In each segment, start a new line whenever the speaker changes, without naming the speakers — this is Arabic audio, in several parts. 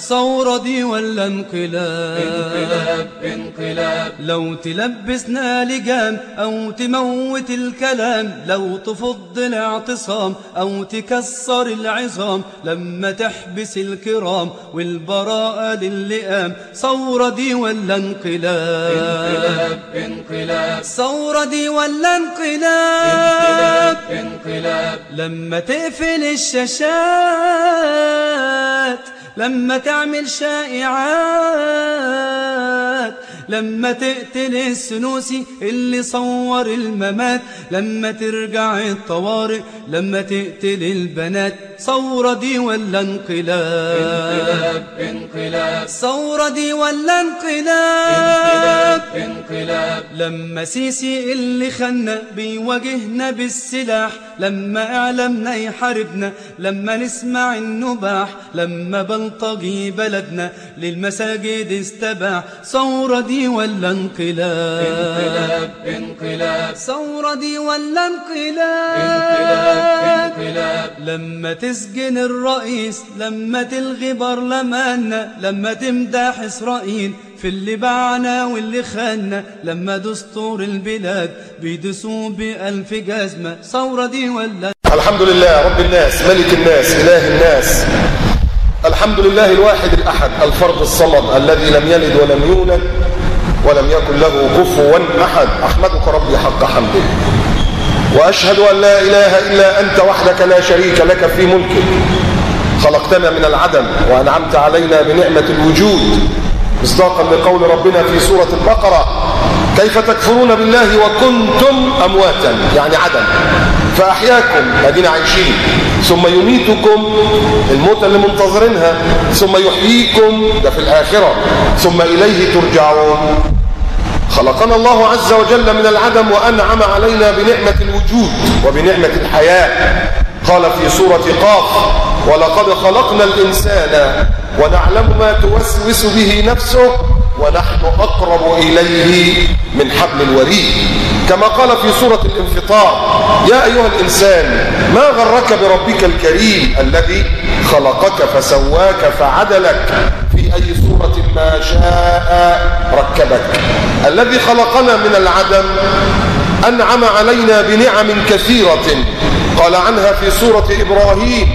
ثورة دي ولا انقلاب؟
انقلاب انقلاب.
لو تلبسنا لجام أو تموت الكلام، لو تفض الاعتصام أو تكسر العظام، لما تحبس الكرام والبراءة للئام، ثورة دي ولا انقلاب؟
انقلاب انقلاب.
ثورة دي ولا
انقلاب
انقلاب؟
انقلاب.
لما تقفل الشاشات، لما تعمل شائعات، لما تقتل السنوسي اللي صور الممات، لما ترجع الطوارئ، لما تقتل البنات، ثورة دي ولا انقلاب؟
انقلاب انقلاب.
ثورة دي ولا
انقلاب
انقلاب؟
انقلاب.
لما سيسي اللي خلنا بيواجهنا بالسلاح، لما اعلامنا يحاربنا، لما نسمع النباح، لما بلطجي بلدنا للمساجد استباح، ثورة دي ولا انقلاب؟
انقلاب انقلاب.
ثورة دي ولا انقلاب؟
انقلاب انقلاب.
لما تسجن الرئيس، لما تلغي برلماننا، لما تمدح إسرائيل في اللي باعنا واللي خاننا، لما دستور البلاد بيدسوا ب1000 جزمة، ثورة دي ولا؟
الحمد لله رب الناس ملك الناس إله الناس، الحمد لله الواحد الأحد الفرد الصمد الذي لم يلد ولم يولد ولم يكن له كفوا أحد. أحمدك ربي حق حمده، وأشهد أن لا إله إلا أنت وحدك لا شريك لك في ملكك، خلقتنا من العدم وأنعمت علينا بنعمة الوجود، مصداقا لقول ربنا في سورة البقرة: كيف تكفرون بالله وكنتم أمواتا، يعني عدم، فأحياكم أدينا عايشين، ثم يميتكم الموت اللي منتظرينها، ثم يحييكم ده في الآخرة، ثم إليه ترجعون. خلقنا الله عز وجل من العدم وأنعم علينا بنعمة الوجود وبنعمة الحياة. قال في سورة قاف: ولقد خلقنا الإنسان ونعلم ما توسوس به نفسه ونحن أقرب إليه من حبل الوريد. كما قال في سورة الانفطار: يا أيها الإنسان ما غرك بربك الكريم الذي خلقك فسواك فعدلك في أي صورة ما شاء ركبك. الذي خلقنا من العدم أنعم علينا بنعم كثيرة، قال عنها في سورة إبراهيم: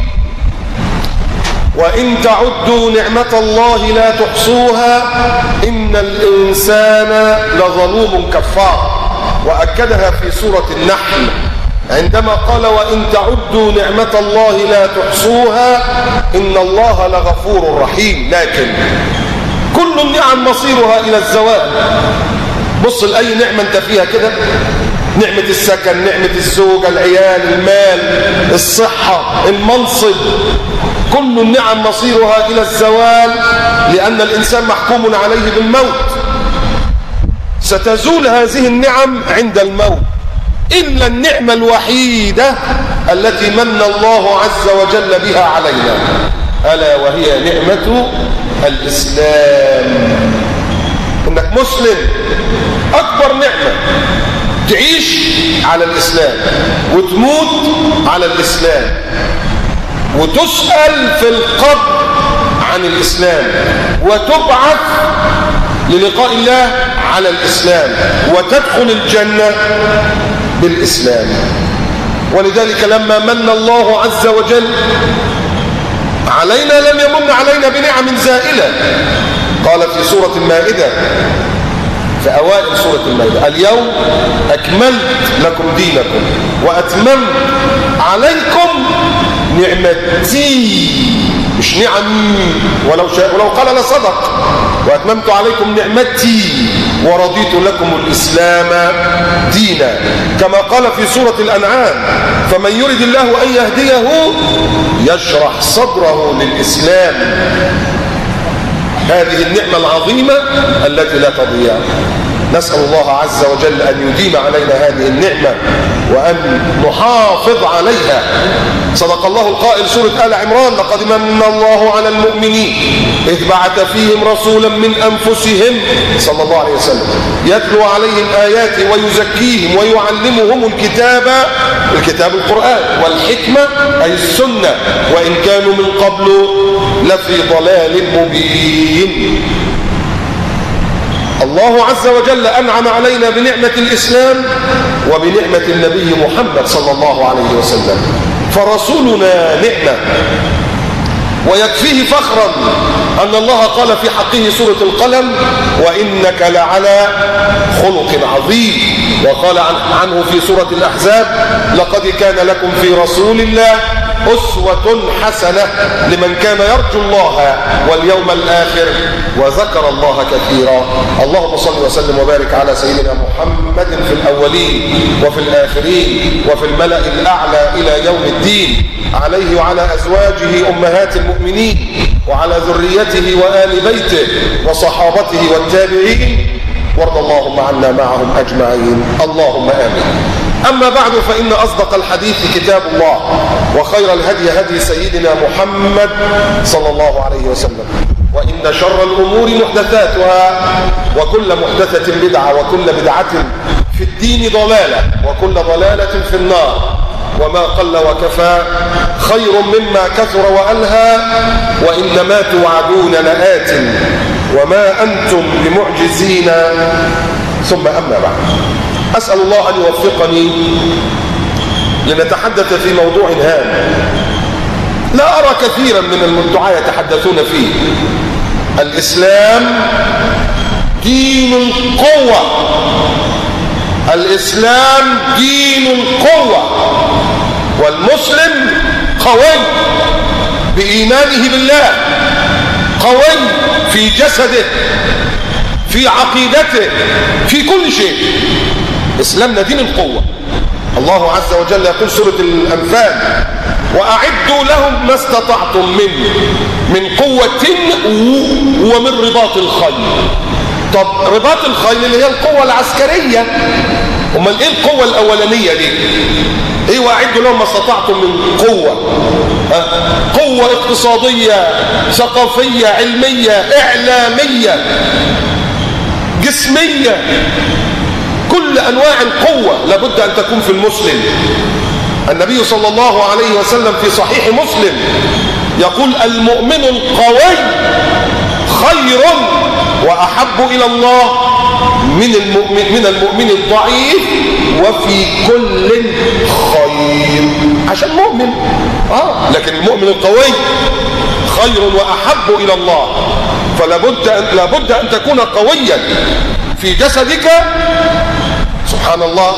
وإن تعدوا نعمة الله لا تحصوها إن الإنسان لظلوم كفار. وأكدها في سورة النحل عندما قال: وإن تعدوا نعمة الله لا تحصوها إن الله لغفور رحيم. لكن كل النعم مصيرها إلى الزوال. بص لأي نعمة أنت فيها كده، نعمة السكن، نعمة الزوجة، العيال، المال، الصحة، المنصب، كل النعم مصيرها إلى الزوال، لأن الإنسان محكوم عليه بالموت. ستزول هذه النعم عند الموت، إلا النعمة الوحيدة التي من الله عز وجل بها علينا، ألا وهي نعمة الإسلام. إنك مسلم أكبر نعمة، تعيش على الإسلام وتموت على الإسلام وتسأل في القبر عن الإسلام وتبعث للقاء الله على الإسلام وتدخل الجنة بالإسلام. ولذلك لما من الله عز وجل علينا لم يمن علينا بنعم زائلة. قال في سورة المائدة، في أوائل سورة المائدة: اليوم أكملت لكم دينكم وأتممت عليكم نعمتي، مش نعمي، ولو قال لصدق. وأتممت عليكم نعمتي ورضيت لكم الإسلام دينا. كما قال في سورة الأنعام: فمن يرد الله أن يهديه يشرح صدره للإسلام. هذه النعمة العظيمة التي لا تضيع. نسأل الله عز وجل أن يديم علينا هذه النعمة وأن نحافظ عليها. صدق الله القائل سورة آل عمران: لقد من الله على المؤمنين إذ بعث فيهم رسولا من أنفسهم صلى الله عليه وسلم يتلو عليهم آياته ويزكيهم ويعلمهم الكتاب القرآن والحكمة أي السنة وإن كانوا من قبل لفي ضلال مبين. الله عز وجل أنعم علينا بنعمة الإسلام وبنعمة النبي محمد صلى الله عليه وسلم، فرسولنا نعمة. ويكفيه فخرا أن الله قال في حقه سورة القلم: وإنك لعلى خلق عظيم. وقال عنه في سورة الأحزاب: لقد كان لكم في رسول الله أسوة حسنة لمن كان يرجو الله واليوم الآخر وذكر الله كثيرا. اللهم صل وسلم وبارك على سيدنا محمد في الأولين وفي الآخرين وفي الملأ الأعلى إلى يوم الدين، عليه وعلى أزواجه أمهات المؤمنين وعلى ذريته وآل بيته وصحابته والتابعين، وارض اللهم عنا معهم أجمعين، اللهم آمين. أما بعد، فإن أصدق الحديث كتاب الله، وخير الهدي هدي سيدنا محمد صلى الله عليه وسلم، وإن شر الأمور محدثاتها، وكل محدثة بدعة، وكل بدعة في الدين ضلالة، وكل ضلالة في النار. وما قل وكفى خير مما كثر وألهى، وإنما توعدون لآت وما أنتم بمعجزين. ثم أما بعد، أسأل الله أن يوفقني لنتحدث في موضوع هام لا أرى كثيرا من الدعاة يتحدثون فيه: الإسلام دين القوة. الإسلام دين القوة، والمسلم قوي بإيمانه بالله، قوي في جسده، في عقيدته، في كل شيء. إسلامنا دين القوة. الله عز وجل يقول سورة الأنفال: وأعدوا لهم ما استطعتم من قوة ومن رباط الخيل. طب رباط الخيل اللي هي القوة العسكرية، امال ايه القوة الأولانية دي؟ ايه وأعدوا لهم ما استطعتم من قوة؟ قوة اقتصادية، ثقافية، علمية، إعلامية، جسمية، كل أنواع القوة لابد أن تكون في المسلم. النبي صلى الله عليه وسلم في صحيح مسلم يقول: المؤمن القوي خير وأحب إلى الله من المؤمن الضعيف وفي كل خير. عشان مؤمن لكن المؤمن القوي خير وأحب إلى الله، فلابد أن تكون قويا في جسدك. سبحان الله.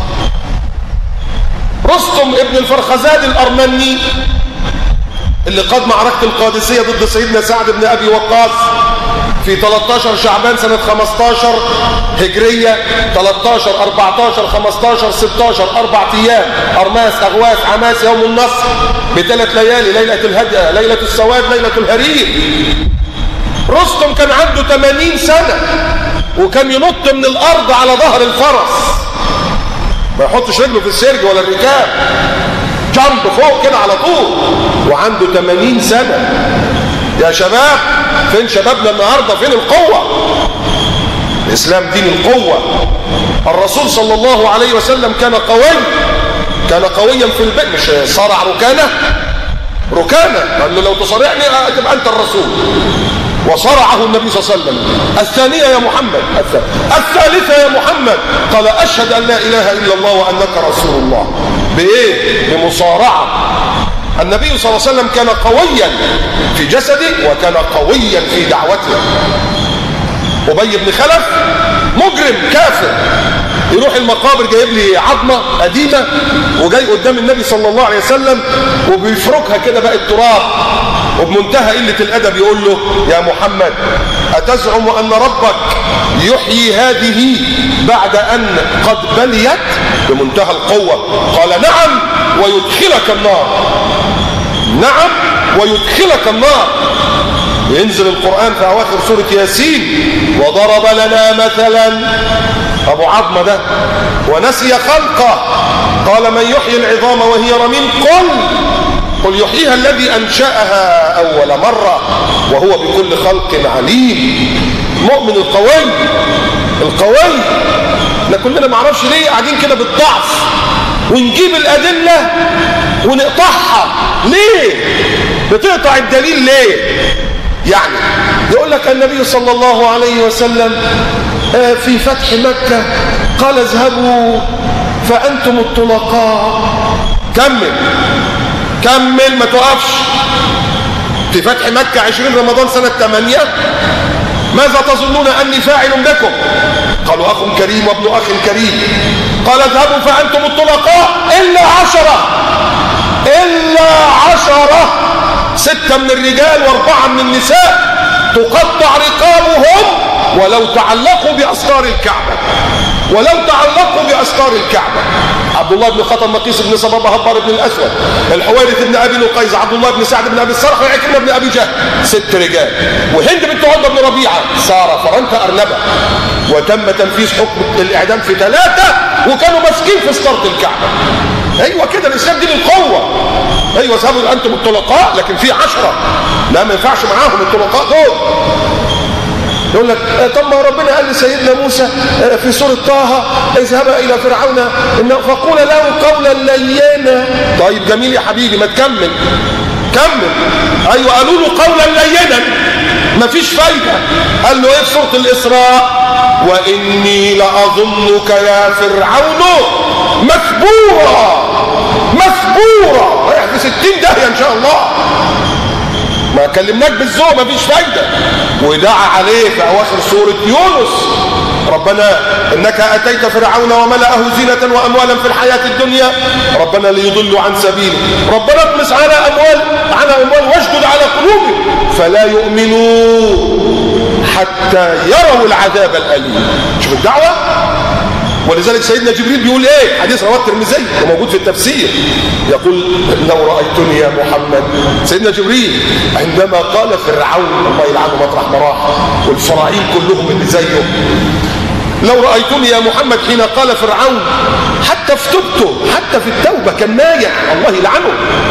رستم ابن الفرخزاد الأرمني اللي قاد معركة القادسية ضد سيدنا سعد بن أبي وقاص في 13 شعبان سنة 15 هجرية، 13 14 15 16 4 أيام، أرماس أغواس عماس يوم النصر ب3 ليالي، ليلة الهدأة، ليلة السواد، ليلة الهرير. رستم كان عنده 80 سنة وكان ينط من الأرض على ظهر الفرس، ما يحطش رجله في السرج ولا الركاب، جنب فوق كده على طول، وعنده 80 سنة. يا شباب، فين شبابنا النهاردة؟ فين القوة؟ الإسلام دين القوة. الرسول صلى الله عليه وسلم كان قوي، كان قويا في البيت، مش صارع ركانة قال له: لو تصارعني تبقى أنت الرسول. وصرعه النبي صلى الله عليه وسلم. الثانية يا محمد، الثالثة يا محمد، قال: أشهد أن لا إله إلا الله وأنك رسول الله. بإيه؟ بمصارعة. النبي صلى الله عليه وسلم كان قويا في جسده وكان قويا في دعوته. أبي بن خلف مجرم كافر، يروح المقابر جايب لي عظمة قديمة وجاي قدام النبي صلى الله عليه وسلم وبيفركها كده بقى التراب، وبمنتهى قلة الأدب يقول له: يا محمد، أتزعم أن ربك يحيي هذه بعد أن قد بليت؟ بمنتهى القوة. قال: نعم ويدخلك النار، نعم ويدخلك النار. ينزل القرآن في أواخر سورة ياسين وضرب لنا مثلا أبو عظمة ده ونسي خلقه قال من يحيي العظام وهي رميم قل يحييها الذي أنشأها أول مرة وهو بكل خلق عليم. المؤمن القوي احنا كلنا ما اعرفش ليه قاعدين كده بالضعف ونجيب الأدلة ونقطعها. ليه بتقطع الدليل ليه؟ يعني يقول لك النبي صلى الله عليه وسلم في فتح مكة قال اذهبوا فأنتم الطلقاء. كمل ما توقفش. في فتح مكة 20 رمضان سنة 8 ماذا تظنون أني فاعل بكم؟ قالوا أخ كريم وابن أخ كريم. قال اذهبوا فأنتم الطلقاء إلا 10 6 من الرجال و4 من النساء تقطع رقابهم ولو تعلقوا بأستار الكعبة. عبد الله بن خطب مقيس بن صبابة هبار بن الأسود الحويرث بن أبي نقيز عبد الله بن سعد بن أبي الصرح وعكرمة بن أبي جهل 6 رجال. وهند بنت عتبة بن ربيعة سارة فرنت أرنبة. وتم تنفيذ حكم الإعدام في 3 وكانوا ماسكين في ستارة الكعبة. أيوة كده الإسلام دين القوة. أيوة اذهبوا أنتم الطلقاء لكن في 10 لا ما ينفعش معاهم الطلقاء دول. يقول لك طب ما ربنا قال لسيدنا موسى في سورة طه اذهب إلى فرعون فقول له قولا لينا. طيب جميل يا حبيبي ما تكمل. أيوة قالوا له قولا لينا مفيش فايدة. قال له ايه في سورة الإسراء وإني لأظنك يا فرعون مثبورا رايح في 60 داهية إن شاء الله. ما كلمناك بالذوق مفيش فايدة. ودعا عليه في أواخر سورة يونس ربنا إنك أتيت فرعون وملأه زينة وأموالا في الحياة الدنيا ربنا ليضلوا عن سبيله ربنا اطمس على أموال واشدد على قلوبهم فلا يؤمنوا حتى يروا العذاب الأليم. شوف الدعوة. ولذلك سيدنا جبريل بيقول ايه حديث رواه الترمذي وموجود في التفسير يقول لو رأيتني يا محمد سيدنا جبريل عندما قال فرعون الله يلعنه مطرح ما راح والفراعين كلهم اللي زيه لو رأيتني يا محمد حين قال فرعون حتى في توبته حتى في التوبة كان مايع الله يلعنه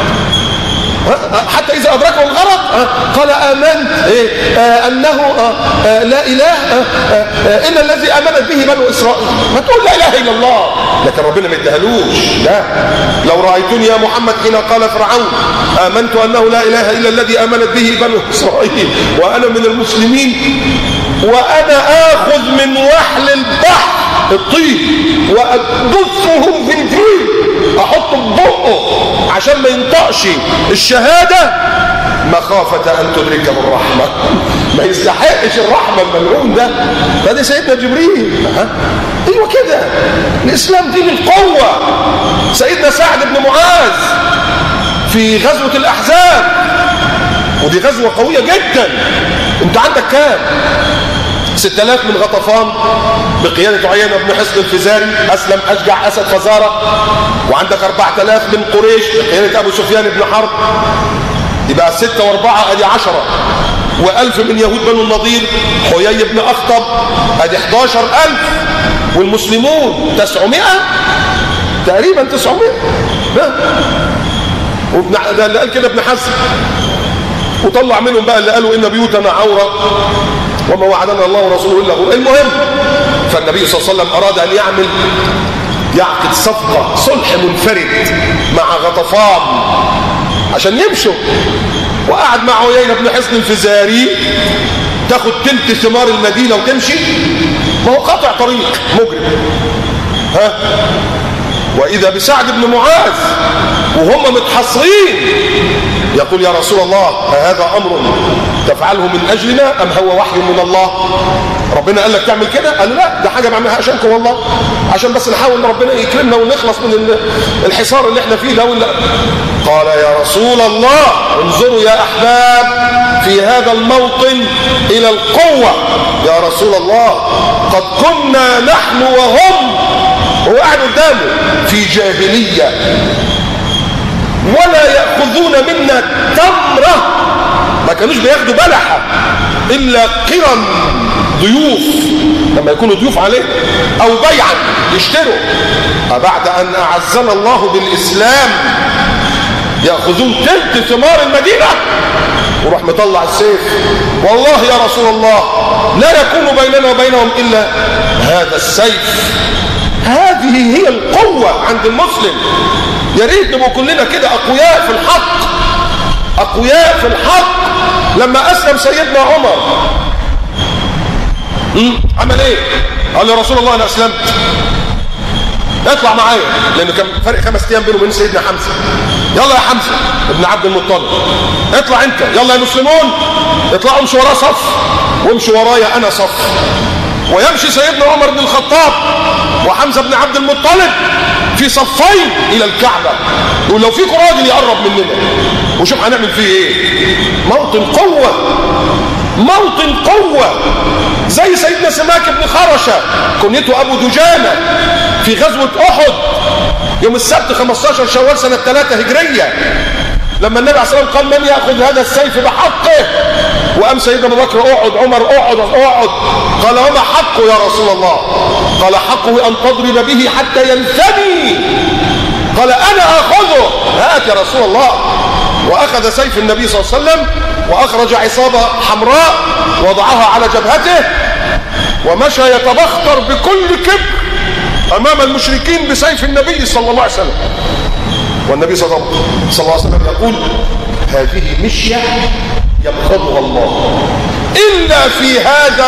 حتى إذا أدركه الغرق قال آمنت أنه لا إله إلا الذي آمنت به بنو إسرائيل. ما تقول لا إله إلا الله لكن ربنا ما ادهلوش. لا لو رأيتني يا محمد حين قال فرعون آمنت أنه لا إله إلا الذي آمنت به بنو إسرائيل وأنا من المسلمين وأنا آخذ من وحل البحر الطين وأدفهم في الجيل أحطه ببقه عشان ما ينطقش الشهادة مخافة أن تدركه الرحمة. ما يستحقش الرحمة الملعون ده. فده سيدنا جبريل. ايوه كده الإسلام دين القوة. سيدنا سعد بن معاذ في غزوة الأحزاب ودي غزوة قوية جدا. انت عندك كام 6000 من غطفان بقيادة عيينة بن حصن الفزاري أسلم أشجع أسد فزارة وعندك 4000 من قريش بقيادة أبو سفيان بن حرب يبقى 6 و4 أدي 10 و1000 من يهود بنو النضير حيي بن أخطب أدي 11000 والمسلمون 900 تقريبا 900 اللي قال كده ابن حزم وطلع منهم بقى اللي قالوا إن بيوتنا عورة وما وعدنا الله ورسوله إلا هو. المهم فالنبي صلى الله عليه وسلم أراد أن يعقد صفقة صلح منفرد مع غطفان عشان يمشوا وقعد مع عيينة بن حصن الفزاري تاخد تلت ثمار المدينة وتمشي ما هو قاطع طريق مجرم. وإذا بسعد بن معاذ وهم متحصرين يقول يا رسول الله هذا أمر تفعله من أجلنا أم هو وحي من الله؟ ربنا قال لك تعمل كده؟ قال لا ده حاجة بعملها عشانكم والله عشان بس نحاول ان ربنا يكرمنا ونخلص من الحصار اللي احنا فيه ده ولا. قال يا رسول الله انظروا يا أحباب في هذا الموطن إلى القوة. يا رسول الله قد كنا نحن وهم هو قاعد قدامه في جاهلية ولا يأخذون منا تمرة ما كانوش بياخدوا بلحة إلا قرن ضيوف لما يكونوا ضيوف عليه أو بيعا يشتروا. بعد أن أعزنا الله بالإسلام يأخذون تلت ثمار المدينة وروح مطلع السيف. والله يا رسول الله لا يكون بيننا وبينهم إلا هذا السيف. هذه هي القوة عند المسلم. يا ريت نبقى كلنا كده أقوياء في الحق، أقوياء في الحق. لما أسلم سيدنا عمر عمل إيه؟ قال يا رسول الله أنا أسلمت، اطلع معايا، لأنه كان فرق 5 أيام بينه وبين سيدنا حمزة. يلا يا حمزة ابن عبد المطلب اطلع انت، يلا يا مسلمون اطلعوا امشوا وراه صف وامشوا ورايا انا صف. ويمشي سيدنا عمر بن الخطاب وحمزة بن عبد المطلب في صفين الى الكعبة، يقول لو فيكم راجل يقرب مننا وشوف هنعمل فيه ايه. موطن قوة، موطن قوة. زي سيدنا سماك بن خرشة كنيته ابو دجانة في غزوة احد يوم السبت 15 شوال سنة 3 هجرية، لما النبي عليه الصلاة والسلام قال من يأخذ هذا السيف بحقه، وقام سيدنا ابو بكر اقعد، عمر اقعد اقعد. قال وما حقه يا رسول الله؟ قال حقه ان تضرب به حتى ينثني. قال انا اخذه، هات يا رسول الله. واخذ سيف النبي صلى الله عليه وسلم واخرج عصابة حمراء وضعها على جبهته ومشى يتبختر بكل كبر امام المشركين بسيف النبي صلى الله عليه وسلم. والنبي صلى الله عليه وسلم يقول هذه مشية يبغضها الله إلا في هذا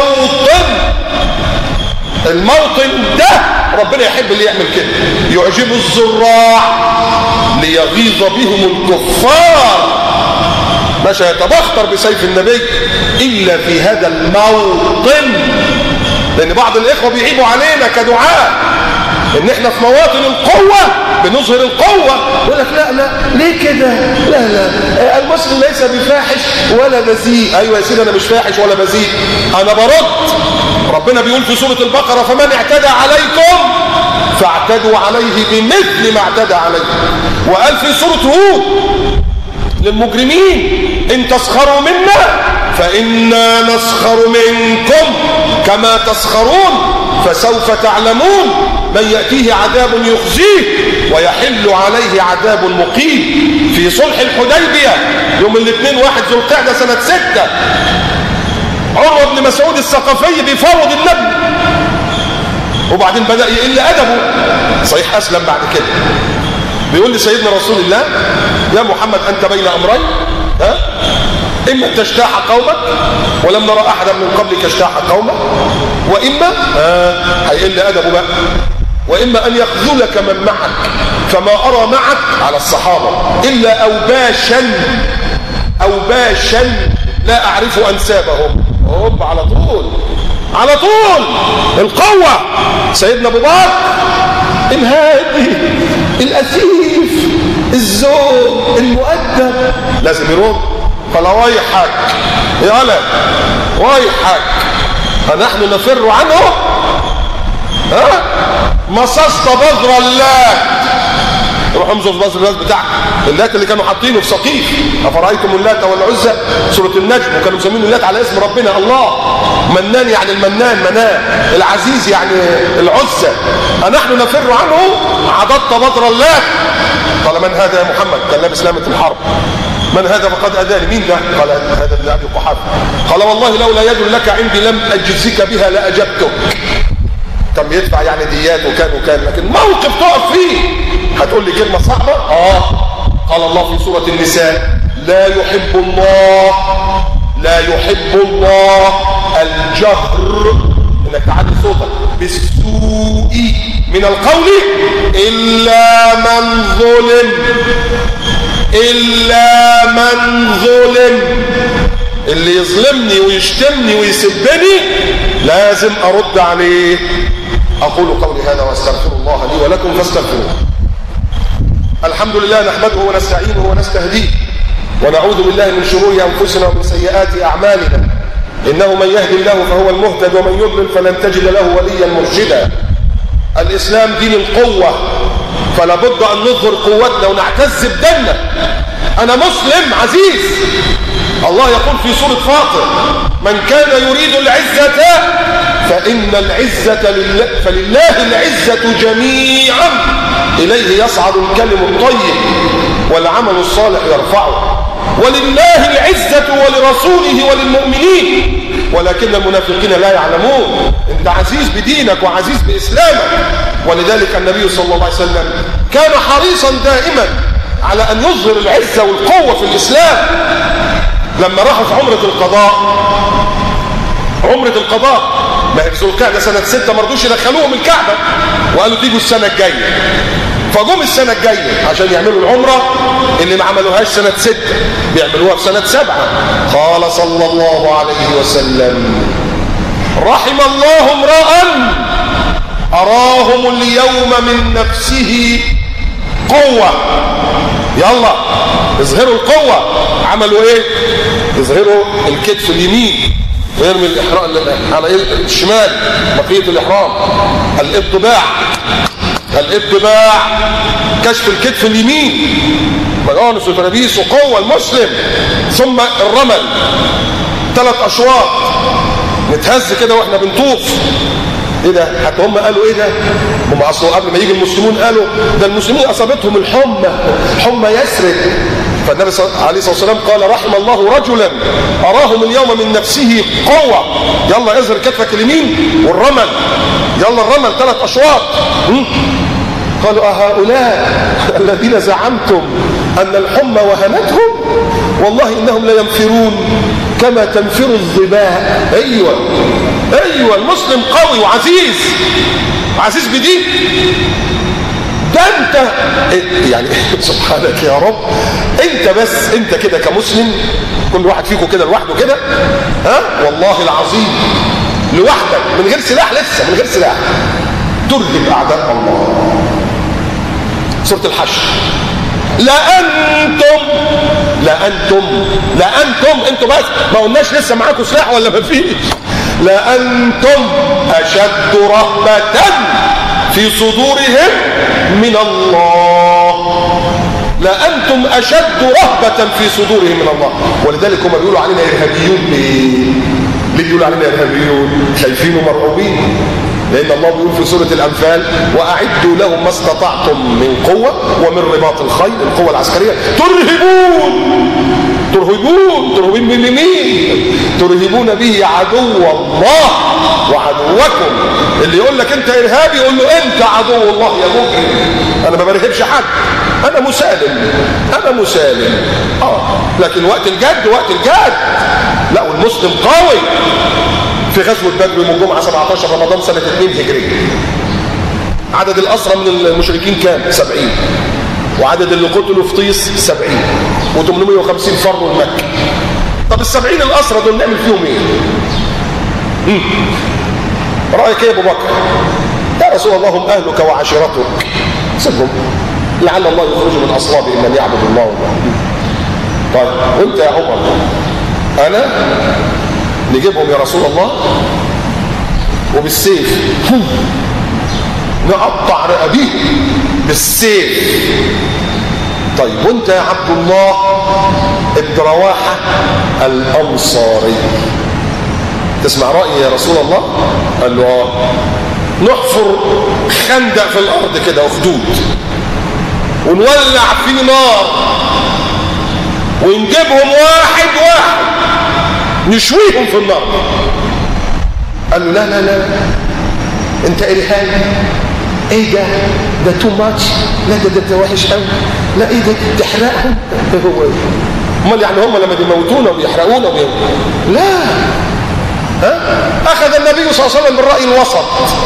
الموطن ده ربنا يحب اللي يعمل كده. يعجب الزراع ليغيظ بهم الكفار. مشى يتبختر بسيف النبي إلا في هذا الموطن. لأن بعض الإخوة بيعيبوا علينا كدعاء إن إحنا في مواطن القوة بنظهر القوة. يقول لك لا لا ليه كده؟ لا لا المسلم ليس بفاحش ولا بذيء. أيوة يا سيدي أنا مش فاحش ولا بذيء، أنا برد. ربنا بيقول في سورة البقرة فمن اعتدى عليكم فاعتدوا عليه بمثل ما اعتدى عليكم. وقال في سورة هود للمجرمين إن تسخروا منا فإنا نسخر منكم كما تسخرون فسوف تعلمون من يأتيه عذاب يخزيه ويحل عليه عذاب مقيم. في صلح الحديبية يوم الاثنين 1 ذو القعدة سنة 6 عروة بن مسعود الثقفي بيفاوض النبي وبعدين بدأ يقل أدبه. صحيح أسلم بعد كده. بيقول لسيدنا رسول الله يا محمد أنت بين أمرين، إما تجتاح قومك ولم نرى أحدا من قبلك اجتاح قومك، وإما هيقل أدبه بقى، وإما أن يخذلك من معك فما أرى معك على الصحابة إلا أوباشا لا أعرف أنسابهم. هوب على طول القوة. سيدنا أبو بكر الهادي الأسيف الذوق المؤدب لازم يرد. قال ويحك يا ولد ويحك فنحن نفر عنه مصصت بذر اللات. روح انظر في بذر اللات بتاعك اللات اللي كانوا حاطينه في سقيف. أفرأيتم اللات والعزى سورة النجم، وكانوا مسمينه اللات على اسم ربنا الله. منان يعني المنان منان، العزيز يعني العزى. نحن نفر عنه عضدت بذر اللات. قال من هذا يا محمد؟ كان لابس لامة الحرب. من هذا فقد أذاني. مين ده؟ قال هذا ابن أبي قحافة. قال والله لولا يد لك عندي لم أجزك بها لأجبتك. كان بيدفع يعني ديات وكان لكن موقف تقف فيه هتقول لي كلمة صعبة. قال الله في سورة النساء لا يحب الله الجهر انك تعلي صوتك بالسوء من القول إلا من ظلم. اللي يظلمني ويشتمني ويسبني لازم أرد عليه. أقول قولي هذا واستغفر الله لي ولكم فاستغفروه. الحمد لله نحمده ونستعينه ونستهديه ونعوذ بالله من شرور أنفسنا ومن سيئات أعمالنا. إنه من يهدي الله فهو المهتد ومن يضلل فلن تجد له وليا مرشدا. الإسلام دين القوة، فلا بد أن نظهر قوتنا ونعتز بديننا. أنا مسلم عزيز الله يقول في سورة فاطر: من كان يريد العزة فإن العزة لله، فلله العزة جميعا إليه يصعد الكلم الطيب والعمل الصالح يرفعه، ولله العزة ولرسوله وللمؤمنين ولكن المنافقين لا يعلمون. انت عزيز بدينك وعزيز بإسلامك. ولذلك النبي صلى الله عليه وسلم كان حريصا دائما على أن يظهر العزة والقوة في الإسلام. لما راحوا في عمرة القضاء ما هي في ذو القعدة سنة 6 ما رضوش يدخلوهم الكعبة وقالوا تيجوا السنة الجاية، فجم السنة الجاية عشان يعملوا العمرة اللي ما عملوهاش سنة 6 بيعملوها في سنة 7. قال صلى الله عليه وسلم: رحم الله امرأ أراهم اليوم من نفسه قوة. يلا اظهروا القوة. عملوا ايه؟ اظهروا الكتف اليمين ويرمي الإحرام على الشمال بقية الإحرام. الاتباع كشف الكتف اليمين، مجانس وترابيس وقوة المسلم. ثم الرمل 3 أشواط نتهز كده واحنا بنطوف. ايه ده؟ حتى هم قالوا ايه ده؟ هم اصلا قبل ما يجي المسلمون قالوا ده المسلمين اصابتهم حمى يثرب. فالنبي عليه الصلاه والسلام قال: رحم الله رجلا اراهم اليوم من نفسه قوه. يلا اظهر كتفك اليمين والرمل. يلا الرمل 3 أشواط. قالوا: أهؤلاء الذين زعمتم أن الحمى وهنتهم والله إنهم لينفرون كما تنفر الظباء. أيوة المسلم قوي وعزيز بدين. ده انت يعني سبحانك يا رب. انت كده كمسلم، كل واحد فيكم كده لوحده كده، والله العظيم لوحدك من غير سلاح، لسه من غير سلاح ترهب اعداء الله. سورة الحشر: لا انتم انتوا بس، ما قلناش لسه معاكم سلاح ولا ما فيش. لأنتم أشد رهبة في صدورهم من الله. لأنتم أشد رهبة في صدورهم من الله. ولذلك هم بيقولوا علينا إرهابيون. ليه بيقولوا علينا إرهابيون؟ خايفين ومرعوبين. لأن الله بيقول في سورة الأنفال: وأعدوا لهم ما استطعتم من قوة ومن رباط الخيل، القوة العسكرية. ترهبون من مين؟ ترهبون به عدو الله وعدوكم. اللي يقول لك انت ارهابي يقول له انت عدو الله يا مجرم. انا ما برهبش حد، انا مسالم. لكن وقت الجد لا، والمسلم قوي. في غزوة بدر يوم الجمعة 17 رمضان سنة 2 هجرية، عدد الأسرى من المشركين كام؟ 70. وعدد اللي قتلوا في طيس 70 و850 فروا لمكة. طب ال70 الأسرى دول نعمل فيهم ايه؟ رأيك ايه يا ابو بكر؟ يا رسول الله هم أهلك وعشيرتك، سيبهم لعل الله يخرج من أصلابهم من يعبد الله. طيب وانت يا عمر؟ أنا نجيبهم يا رسول الله وبالسيف نقطع رقابيهم بالسيف. طيب وانت يا عبد الله ابن رواحة الأنصاري تسمع رأيي يا رسول الله؟ قال له نحفر خندق في الأرض كده وخدود ونولع فيه نار ونجيبهم واحد نشويهم في النار. قال له لا انت ارهابي. ايه ده تو ماتش. لا ده وحش قوي. لا ايه ده تحرقهم. هو امال يعني هم لما بيموتونا وبيحرقونا لا. اخذ النبي صلى الله عليه وسلم بالرأي الوسط.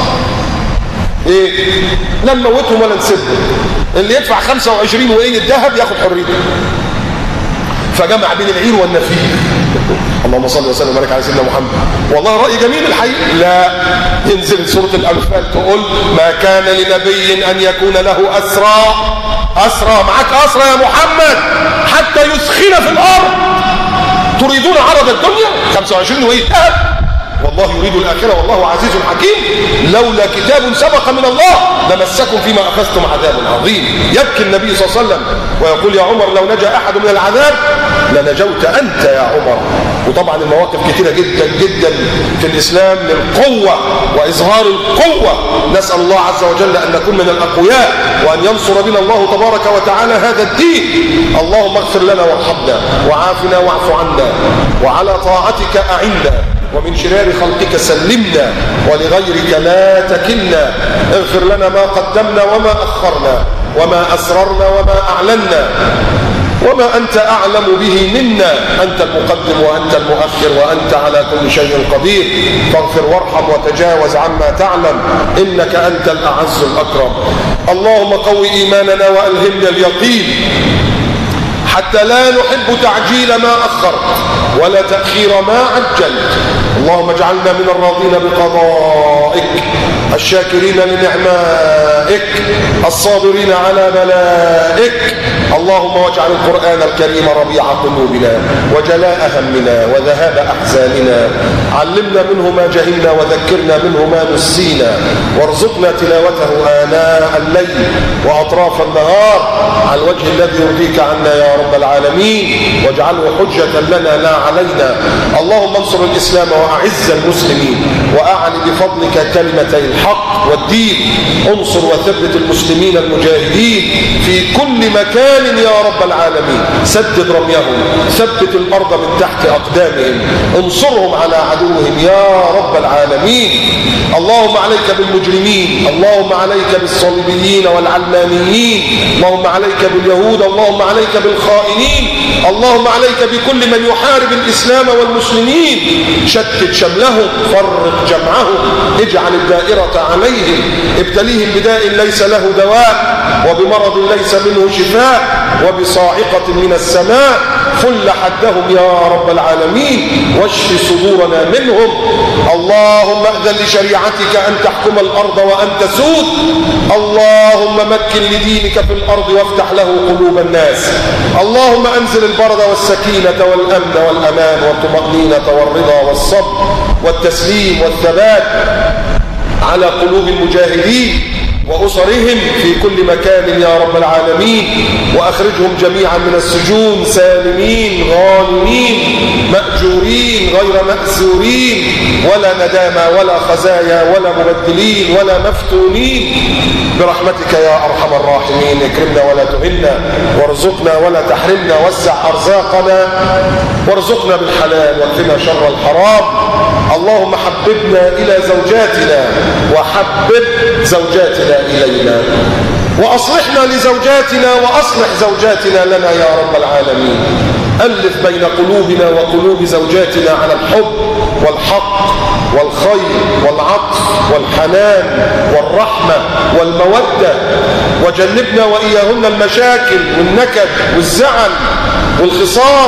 ايه لا نموتهم ولا نسيبهم. اللي يدفع 25 وايه الذهب ياخد حريته. فجمع بين العير والنفير. اللهم صل وسلم وبارك على سيدنا محمد. والله رأي جميل الحقيقة. لا ينزل سورة الأنفال تقول ما كان لنبي أن يكون له أسرى معك أسرى يا محمد حتى يسخن في الأرض. تريدون عرض الدنيا 25 وإيه ذهب. والله يريد الآخرة والله عزيز حكيم. لولا كتاب سبق من الله لمسكم فيما أخذتم عذاب عظيم. يبكي النبي صلى الله عليه وسلم ويقول يا عمر لو نجا أحد من العذاب لنجوت أنت يا عمر. وطبعا المواقف كثيرة جدا جدا في الإسلام للقوة وإظهار القوة. نسأل الله عز وجل أن نكون من الأقوياء وأن ينصر بنا الله تبارك وتعالى هذا الدين. اللهم اغفر لنا وارحمنا وعافنا واعف عنا وعلى طاعتك أعنا ومن شرار خلقك سلمنا ولغيرك لا تكلنا. اغفر لنا ما قدمنا وما أخرنا وما أسررنا وما أعلنا وما أنت أعلم به منا. أنت المقدم وأنت المؤخر وأنت على كل شيء قدير. فاغفر وارحم وتجاوز عما تعلم إنك أنت الأعز الأكرم. اللهم قو إيماننا وألهمنا اليقين حتى لا نحب تعجيل ما أخرت ولا تأخير ما عجلت. اللهم اجعلنا من الراضين بقضائك الشاكرين لنعمائك الصابرين على بلائك. اللهم واجعل القرآن الكريم ربيع قلوبنا وجلاء همنا وذهاب أحزاننا. علمنا منه ما جهلنا وذكرنا منه ما نسينا وارزقنا تلاوته آناء الليل وأطراف النهار على الوجه الذي يرضيك عنا يا رب العالمين واجعله حجة لنا لا علينا. اللهم انصر الإسلام وأعز المسلمين وأعل بفضلك كلمتي الحق والدين. انصر وثبت المسلمين المجاهدين في كل مكان يا رب العالمين. سدد رميهم ثبت الأرض من تحت أقدامهم انصرهم على عدوهم يا رب العالمين. اللهم عليك بالمجرمين. اللهم عليك بالصليبيين والعلمانيين. اللهم عليك باليهود. اللهم عليك بالخائنين. اللهم عليك بكل من يحارب الإسلام والمسلمين. شتت شملهم فرق جمعهم اجعل الدائرة عليهم. ابتليهم بداء ليس له دواء وبمرض ليس منه شفاء وبصاعقة من السماء فل حدهم يا رب العالمين واشف صدورنا منهم. اللهم أذن لشريعتك أن تحكم الأرض وأن تسود. اللهم مكن لدينك في الأرض وافتح له قلوب الناس. اللهم أنزل البرد والسكينة والأمن والأمان والطمأنينة والرضا والصبر والتسليم والثبات على قلوب المجاهدين وأسرهم في كل مكان يا رب العالمين. وأخرجهم جميعا من السجون سالمين غانمين مأجورين غير مأسورين ولا ندامى ولا خزايا ولا مبدلين ولا مفتونين برحمتك يا أرحم الراحمين. اكرمنا ولا تهنا وارزقنا ولا تحرمنا وسع أرزاقنا وارزقنا بالحلال واكفنا شر الحرام. اللهم حببنا إلى زوجاتنا وحبب زوجاتنا إلينا وأصلحنا لزوجاتنا وأصلح زوجاتنا لنا يا رب العالمين. ألف بين قلوبنا وقلوب زوجاتنا على الحب والحق والخير والعطف والحنان والرحمة والمودة وجنبنا وإياهن المشاكل والنكد والزعل والخصام.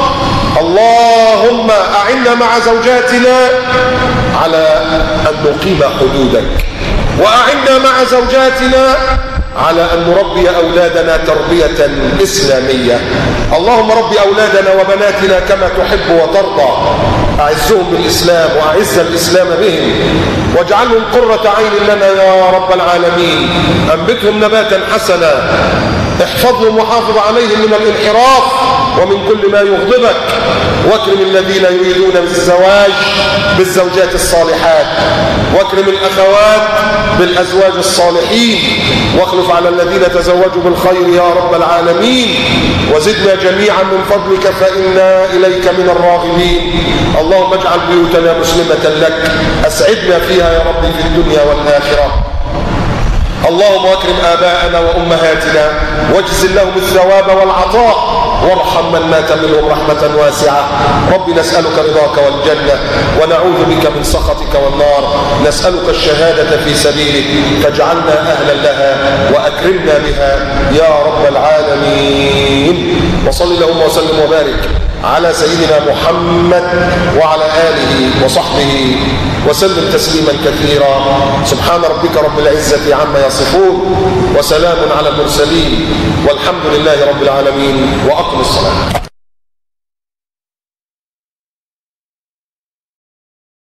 اللهم أعنا مع زوجاتنا على أن نقيم حدودك وأعنا مع زوجاتنا على أن نربي أولادنا تربية إسلامية. اللهم ربي أولادنا وبناتنا كما تحب وترضى. أعزهم بالإسلام وأعز الإسلام بهم واجعلهم قرة عين لنا يا رب العالمين. أنبتهم نباتا حسنا احفظهم وحافظ عليهم من الانحراف ومن كل ما يغضبك. واكرم الذين يريدون الزواج بالزوجات الصالحات واكرم الأخوات بالأزواج الصالحين واخلف على الذين تزوجوا بالخير يا رب العالمين. وزدنا جميعا من فضلك فإنا إليك من الراغبين. اللهم اجعل بيوتنا مسلمة لك أسعدنا فيها يا رب في الدنيا والآخرة. اللهم اكرم آباءنا وأمهاتنا واجزل لهم الثواب والعطاء وارحم من مات منهم رحمة واسعة. رب نسألك رضاك والجنة ونعوذ بك من سخطك والنار. نسألك الشهادة في سبيلك فاجعلنا أهلا لها وأكرمنا بها يا رب العالمين. وصل اللهم وسلم وبارك على سيدنا محمد وعلى آله وصحبه وسلم تسليما كثيرا. سبحان ربك رب العزة عما يصفون وسلام على المرسلين والحمد لله رب العالمين. وأقم الصلاة.